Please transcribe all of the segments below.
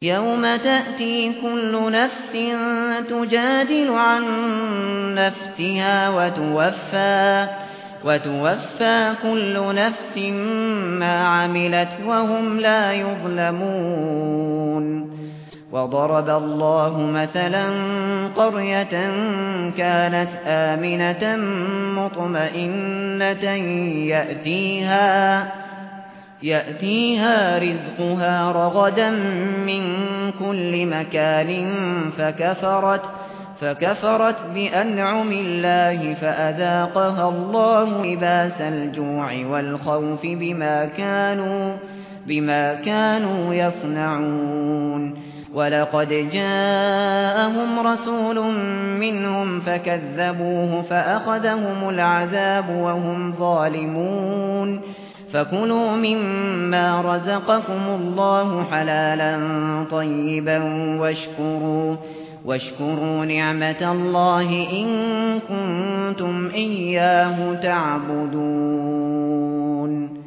يوم تأتي كل نفس تجادل عن نفسها وتوفى كل نفس ما عملت وهم لا يظلمون وضرب الله مثلا قرية كانت آمنة مطمئنة يأتيها رزقها رغدا من كل مكان فكفرت بأنعم الله فأذاقها الله لباس الجوع والخوف بما كانوا يصنعون ولقد جاءهم رسول منهم فكذبوه فأخذهم العذاب وهم ظالمون فكلوا مما رزقكم الله حلالا طيبا واشكروا نعمة الله إن كنتم إياه تعبدون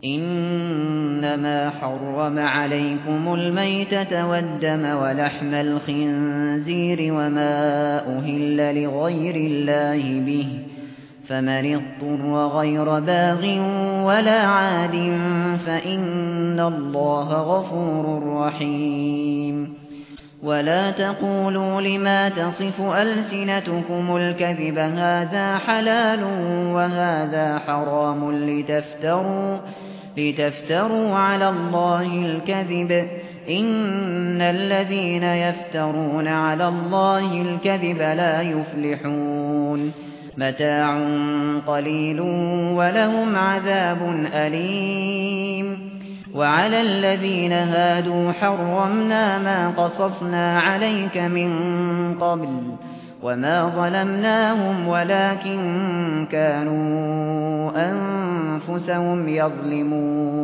إنما حرم عليكم الميتة والدم ولحم الخنزير وما أهل لغير الله به فمن اضطر غير باغ ولا عاد فإن الله غفور رحيم ولا تقولوا لما تصف ألسنتكم الكذب هذا حلال وهذا حرام لتفتروا على الله الكذب إن الذين يفترون على الله الكذب لا يفلحون متاع قليل ولهم عذاب أليم وعلى الذين هادوا حرمنا ما قصصنا عليك من قبل وما ظلمناهم ولكن كانوا أنفسهم يظلمون